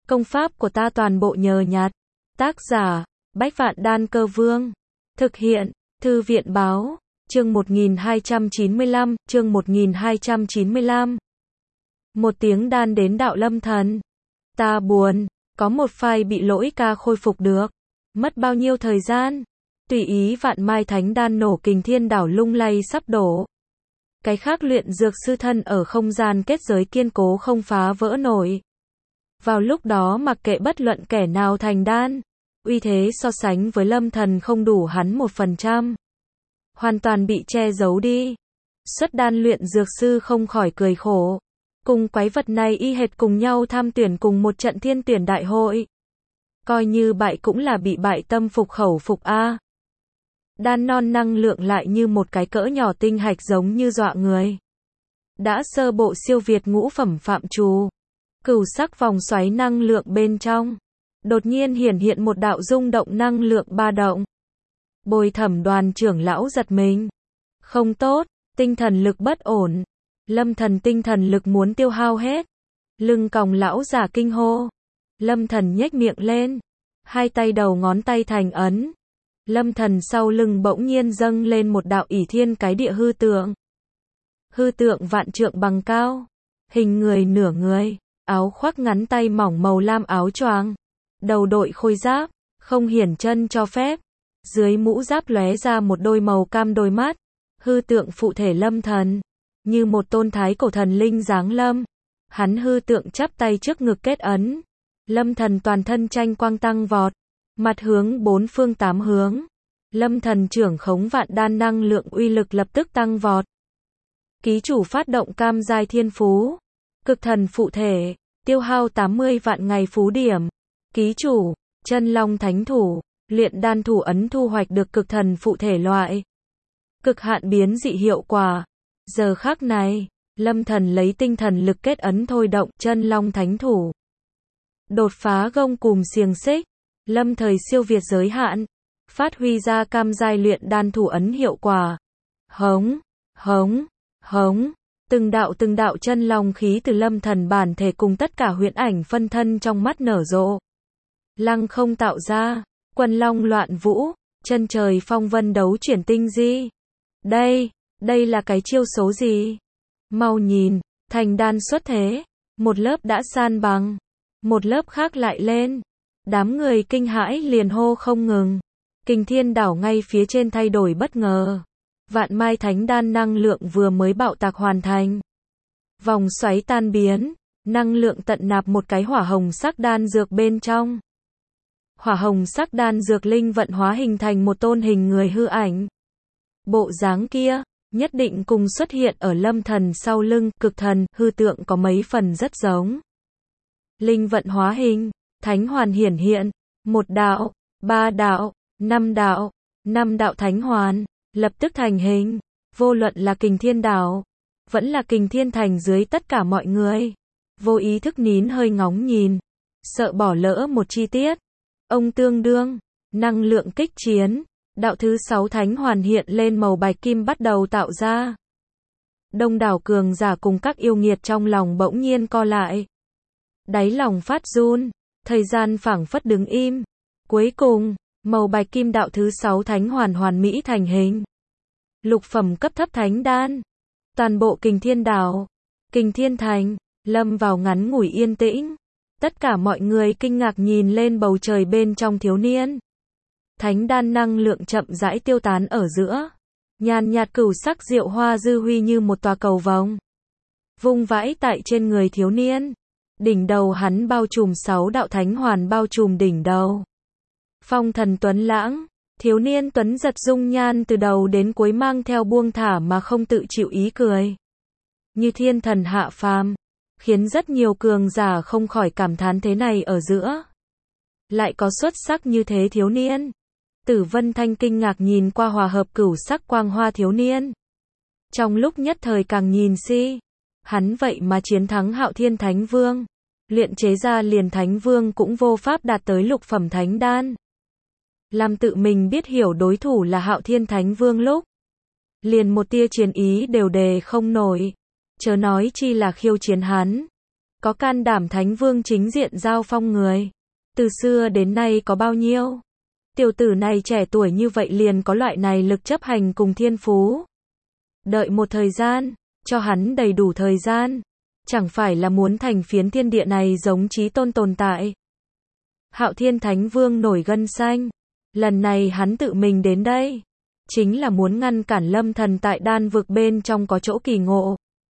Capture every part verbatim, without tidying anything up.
Công pháp của ta toàn bộ nhờ nhặt. Tác giả, Bách Vạn Đan Cơ Vương. Thực hiện, Thư viện Báo. Chương một nghìn hai trăm chín mươi lăm, chương một nghìn hai trăm chín mươi lăm. Một tiếng đan đến đạo Lâm Thần. Ta buồn, có một file bị lỗi ca khôi phục được. Mất bao nhiêu thời gian? Tùy ý vạn mai thánh đan nổ kình thiên đảo lung lay sắp đổ. Cái khác luyện dược sư thân ở không gian kết giới kiên cố không phá vỡ nổi. Vào lúc đó mặc kệ bất luận kẻ nào thành đan, uy thế so sánh với Lâm Thần không đủ hắn một phần trăm. Hoàn toàn bị che giấu đi. Xuất đan luyện dược sư không khỏi cười khổ. Cùng quái vật này y hệt cùng nhau tham tuyển cùng một trận thiên tuyển đại hội. Coi như bại cũng là bị bại tâm phục khẩu phục a. Đan non năng lượng lại như một cái cỡ nhỏ tinh hạch giống như dọa người. Đã sơ bộ siêu việt ngũ phẩm phạm trù. Cửu sắc vòng xoáy năng lượng bên trong. Đột nhiên hiển hiện một đạo rung động năng lượng ba động. Bồi Thẩm Đoàn trưởng lão giật mình. Không tốt, tinh thần lực bất ổn. Lâm Thần tinh thần lực muốn tiêu hao hết. Lưng còng lão giả kinh hô. Lâm Thần nhếch miệng lên. Hai tay đầu ngón tay thành ấn. Lâm Thần sau lưng bỗng nhiên dâng lên một đạo ỷ thiên cái địa hư tượng. Hư tượng vạn trượng bằng cao. Hình người nửa người. Áo khoác ngắn tay mỏng màu lam áo choàng. Đầu đội khôi giáp. Không hiển chân cho phép. Dưới mũ giáp lóe ra một đôi màu cam đôi mắt. Hư tượng phụ thể Lâm Thần. Như một tôn thái cổ thần linh giáng lâm. Hắn hư tượng chắp tay trước ngực kết ấn. Lâm Thần toàn thân tranh quang tăng vọt. Mặt hướng bốn phương tám hướng. Lâm Thần trưởng khống vạn đan năng lượng uy lực lập tức tăng vọt. Ký chủ phát động cam giai thiên phú. Cực thần phụ thể. Tiêu hao tám mươi vạn ngày phú điểm. Ký chủ, chân long thánh thủ. Luyện đan thủ ấn thu hoạch được cực thần phụ thể loại. Cực hạn biến dị hiệu quả. Giờ khắc này, Lâm Thần lấy tinh thần lực kết ấn thôi động chân long thánh thủ. Đột phá gông cùm xiềng xích. Lâm thời siêu việt giới hạn. Phát huy ra cam giai luyện đan thủ ấn hiệu quả. Hống, hống, hống. Từng đạo từng đạo chân long khí từ Lâm Thần bản thể cùng tất cả huyễn ảnh phân thân trong mắt nở rộ. Lăng không tạo ra. Quần long loạn vũ. Chân trời phong vân đấu chuyển tinh di. Đây, đây là cái chiêu số gì? Mau nhìn, thành đan xuất thế. Một lớp đã san bằng. Một lớp khác lại lên. Đám người kinh hãi liền hô không ngừng. Kình thiên đảo ngay phía trên thay đổi bất ngờ. Vạn mai thánh đan năng lượng vừa mới bạo tạc hoàn thành. Vòng xoáy tan biến. Năng lượng tận nạp một cái hỏa hồng sắc đan dược bên trong. Hỏa hồng sắc đan dược linh vận hóa hình thành một tôn hình người hư ảnh. Bộ dáng kia, nhất định cùng xuất hiện ở Lâm Thần sau lưng, cực thần, hư tượng có mấy phần rất giống. Linh vận hóa hình, thánh hoàn hiển hiện, một đạo, ba đạo, năm đạo, năm đạo thánh hoàn, lập tức thành hình, vô luận là kình thiên đảo, vẫn là kình thiên thành dưới tất cả mọi người. Vô ý thức nín hơi ngóng nhìn, sợ bỏ lỡ một chi tiết. Ông tương đương, năng lượng kích chiến, đạo thứ sáu thánh hoàn hiện lên màu bạch kim bắt đầu tạo ra. Đông đảo cường giả cùng các yêu nghiệt trong lòng bỗng nhiên co lại. Đáy lòng phát run, thời gian phảng phất đứng im. Cuối cùng, màu bạch kim đạo thứ sáu thánh hoàn hoàn mỹ thành hình. Lục phẩm cấp thấp thánh đan. Toàn bộ kình thiên đảo, kình thiên thành, lâm vào ngắn ngủi yên tĩnh. Tất cả mọi người kinh ngạc nhìn lên bầu trời bên trong thiếu niên. Thánh đan năng lượng chậm rãi tiêu tán ở giữa. Nhàn nhạt cửu sắc diệu hoa dư huy như một tòa cầu vồng. Vung vãi tại trên người thiếu niên. Đỉnh đầu hắn bao trùm sáu đạo thánh hoàn bao trùm đỉnh đầu. Phong thần tuấn lãng. Thiếu niên tuấn giật dung nhan từ đầu đến cuối mang theo buông thả mà không tự chịu ý cười. Như thiên thần hạ phàm. Khiến rất nhiều cường giả không khỏi cảm thán thế này ở giữa. Lại có xuất sắc như thế thiếu niên. Tử Vân Thanh kinh ngạc nhìn qua hòa hợp cửu sắc quang hoa thiếu niên. Trong lúc nhất thời càng nhìn si. Hắn vậy mà chiến thắng Hạo Thiên Thánh Vương. Luyện chế ra liền Thánh Vương cũng vô pháp đạt tới lục phẩm thánh đan. Làm tự mình biết hiểu đối thủ là Hạo Thiên Thánh Vương lúc. Liền một tia chiến ý đều đề không nổi. Chớ nói chi là khiêu chiến hắn. Có can đảm Thánh Vương chính diện giao phong người. Từ xưa đến nay có bao nhiêu? Tiểu tử này trẻ tuổi như vậy liền có loại này lực chấp hành cùng thiên phú. Đợi một thời gian, cho hắn đầy đủ thời gian. Chẳng phải là muốn thành phiến thiên địa này giống Chí Tôn tồn tại. Hạo Thiên Thánh Vương nổi gân xanh. Lần này hắn tự mình đến đây. Chính là muốn ngăn cản Lâm Thần tại đan vực bên trong có chỗ kỳ ngộ.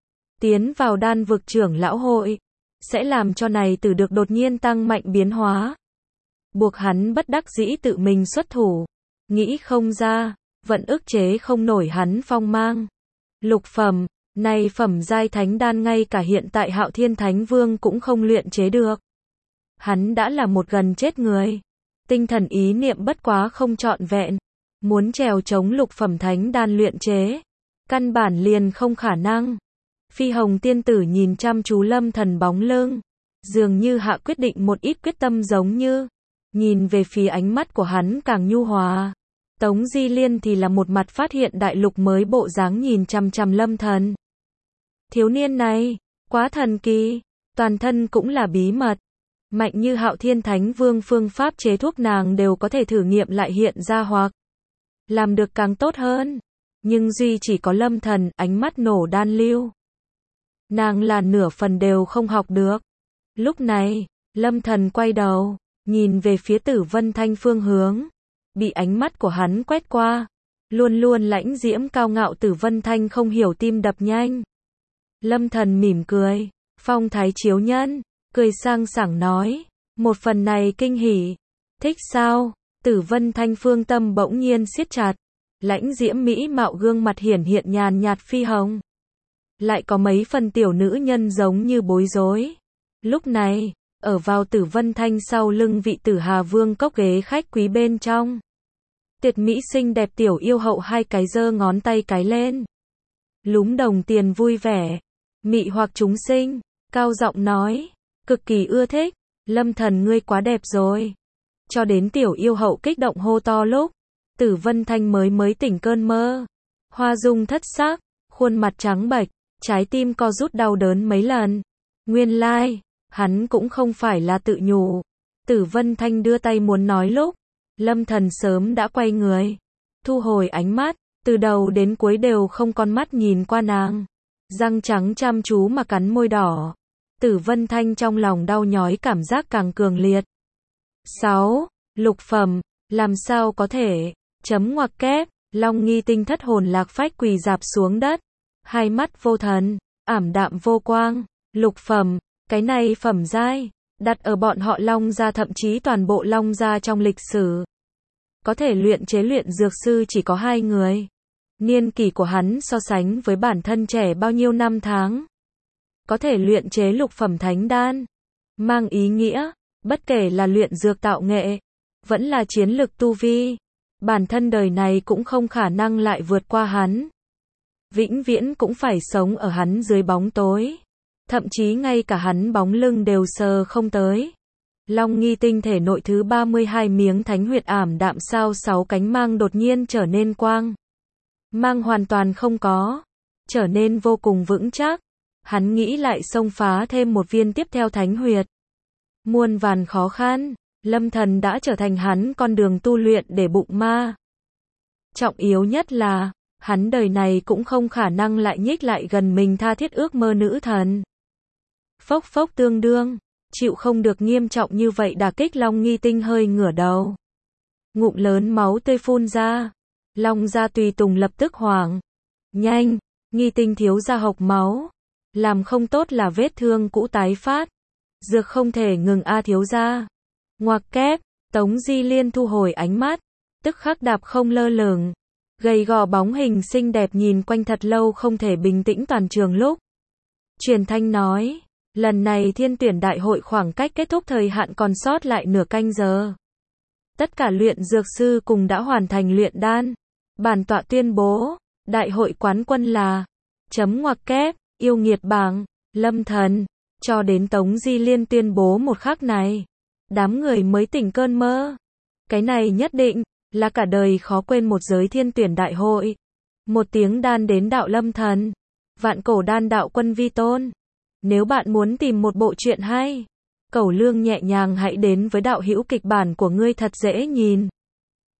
Tiến vào đan vực trưởng lão hội. Sẽ làm cho này tử được đột nhiên tăng mạnh biến hóa. Buộc hắn bất đắc dĩ tự mình xuất thủ. Nghĩ không ra, vẫn ức chế không nổi hắn phong mang. Lục phẩm, này phẩm giai thánh đan ngay cả hiện tại Hạo Thiên Thánh Vương cũng không luyện chế được. Hắn đã là một gần chết người. Tinh thần ý niệm bất quá không trọn vẹn. Muốn trèo chống lục phẩm thánh đan luyện chế. Căn bản liền không khả năng. Phi Hồng tiên tử nhìn chăm chú Lâm Thần bóng lưng. Dường như hạ quyết định một ít quyết tâm giống như. Nhìn về phía ánh mắt của hắn càng nhu hòa. Tống Di Liên thì là một mặt phát hiện đại lục mới bộ dáng nhìn chăm chăm Lâm Thần. Thiếu niên này, quá thần kỳ, toàn thân cũng là bí mật. Mạnh như Hạo Thiên Thánh Vương phương pháp chế thuốc nàng đều có thể thử nghiệm lại hiện ra hoặc làm được càng tốt hơn. Nhưng duy chỉ có Lâm Thần, ánh mắt nổ đan lưu. Nàng là nửa phần đều không học được. Lúc này, Lâm Thần quay đầu, nhìn về phía Tử Vân Thanh phương hướng. Bị ánh mắt của hắn quét qua. Luôn luôn lãnh diễm cao ngạo Tử Vân Thanh không hiểu tim đập nhanh. Lâm Thần mỉm cười. Phong thái chiếu nhân. Cười sang sảng nói. Một phần này kinh hỉ. Thích sao? Tử Vân Thanh phương tâm bỗng nhiên siết chặt. Lãnh diễm mỹ mạo gương mặt hiển hiện nhàn nhạt phi hồng. Lại có mấy phần tiểu nữ nhân giống như bối rối. Lúc này, ở vào Tử Vân Thanh sau lưng vị Tử Hà Vương cốc ghế khách quý bên trong. Tiệt mỹ xinh đẹp tiểu yêu hậu hai cái giơ ngón tay cái lên. Lúm đồng tiền vui vẻ. Mị hoặc chúng sinh. Cao giọng nói. Cực kỳ ưa thích. Lâm Thần ngươi quá đẹp rồi. Cho đến tiểu yêu hậu kích động hô to lúc. Tử Vân Thanh mới mới tỉnh cơn mơ. Hoa dung thất sắc. Khuôn mặt trắng bệch. Trái tim co rút đau đớn mấy lần. Nguyên lai, like, hắn cũng không phải là tự nhủ. Tử Vân Thanh đưa tay muốn nói lúc. Lâm Thần sớm đã quay người. Thu hồi ánh mắt. Từ đầu đến cuối đều không con mắt nhìn qua nàng. Răng trắng chăm chú mà cắn môi đỏ. Tử Vân Thanh trong lòng đau nhói cảm giác càng cường liệt. sáu. Lục phẩm. Làm sao có thể. Chấm ngoặc kép. Long Nghi Tinh thất hồn lạc phách quỳ dạp xuống đất. Hai mắt vô thần. Ảm đạm vô quang. Lục phẩm. Cái này phẩm giai. Đặt ở bọn họ Long gia thậm chí toàn bộ Long gia trong lịch sử. Có thể luyện chế luyện dược sư chỉ có hai người. Niên kỷ của hắn so sánh với bản thân trẻ bao nhiêu năm tháng. Có thể luyện chế lục phẩm thánh đan. Mang ý nghĩa, bất kể là luyện dược tạo nghệ, vẫn là chiến lực tu vi. Bản thân đời này cũng không khả năng lại vượt qua hắn. Vĩnh viễn cũng phải sống ở hắn dưới bóng tối. Thậm chí ngay cả hắn bóng lưng đều sờ không tới. Long Nghi Tinh thể nội thứ ba mươi hai miếng thánh huyệt ảm đạm sao sáu cánh mang đột nhiên trở nên quang. Mang hoàn toàn không có. Trở nên vô cùng vững chắc. Hắn nghĩ lại xông phá thêm một viên tiếp theo thánh huyệt. Muôn vàn khó khăn. Lâm Thần đã trở thành hắn con đường tu luyện để bụng ma. Trọng yếu nhất là, hắn đời này cũng không khả năng lại nhích lại gần mình tha thiết ước mơ nữ thần. Phốc phốc tương đương. Chịu không được nghiêm trọng như vậy đả kích Long Nghi Tinh hơi ngửa đầu. Ngụm lớn máu tươi phun ra. Long gia tùy tùng lập tức hoảng. Nhanh, Nghi Tinh thiếu gia hộc máu. Làm không tốt là vết thương cũ tái phát. Dược không thể ngừng a thiếu gia. Ngoặc kép, Tống Di Liên thu hồi ánh mắt. Tức khắc đạp không lơ lửng. Gầy gò bóng hình xinh đẹp nhìn quanh thật lâu không thể bình tĩnh toàn trường lúc. Truyền thanh nói. Lần này thiên tuyển đại hội khoảng cách kết thúc thời hạn còn sót lại nửa canh giờ. Tất cả luyện dược sư cùng đã hoàn thành luyện đan. Bản tọa tuyên bố, đại hội quán quân là chấm ngoặc kép, yêu nghiệt bảng, Lâm Thần. Cho đến Tống Di Liên tuyên bố một khắc này. Đám người mới tỉnh cơn mơ. Cái này nhất định là cả đời khó quên một giới thiên tuyển đại hội. Một tiếng đan đến đạo Lâm Thần. Vạn cổ đan đạo quân vi tôn. Nếu bạn muốn tìm một bộ truyện hay, cẩu lương nhẹ nhàng hãy đến với đạo hữu kịch bản của ngươi thật dễ nhìn.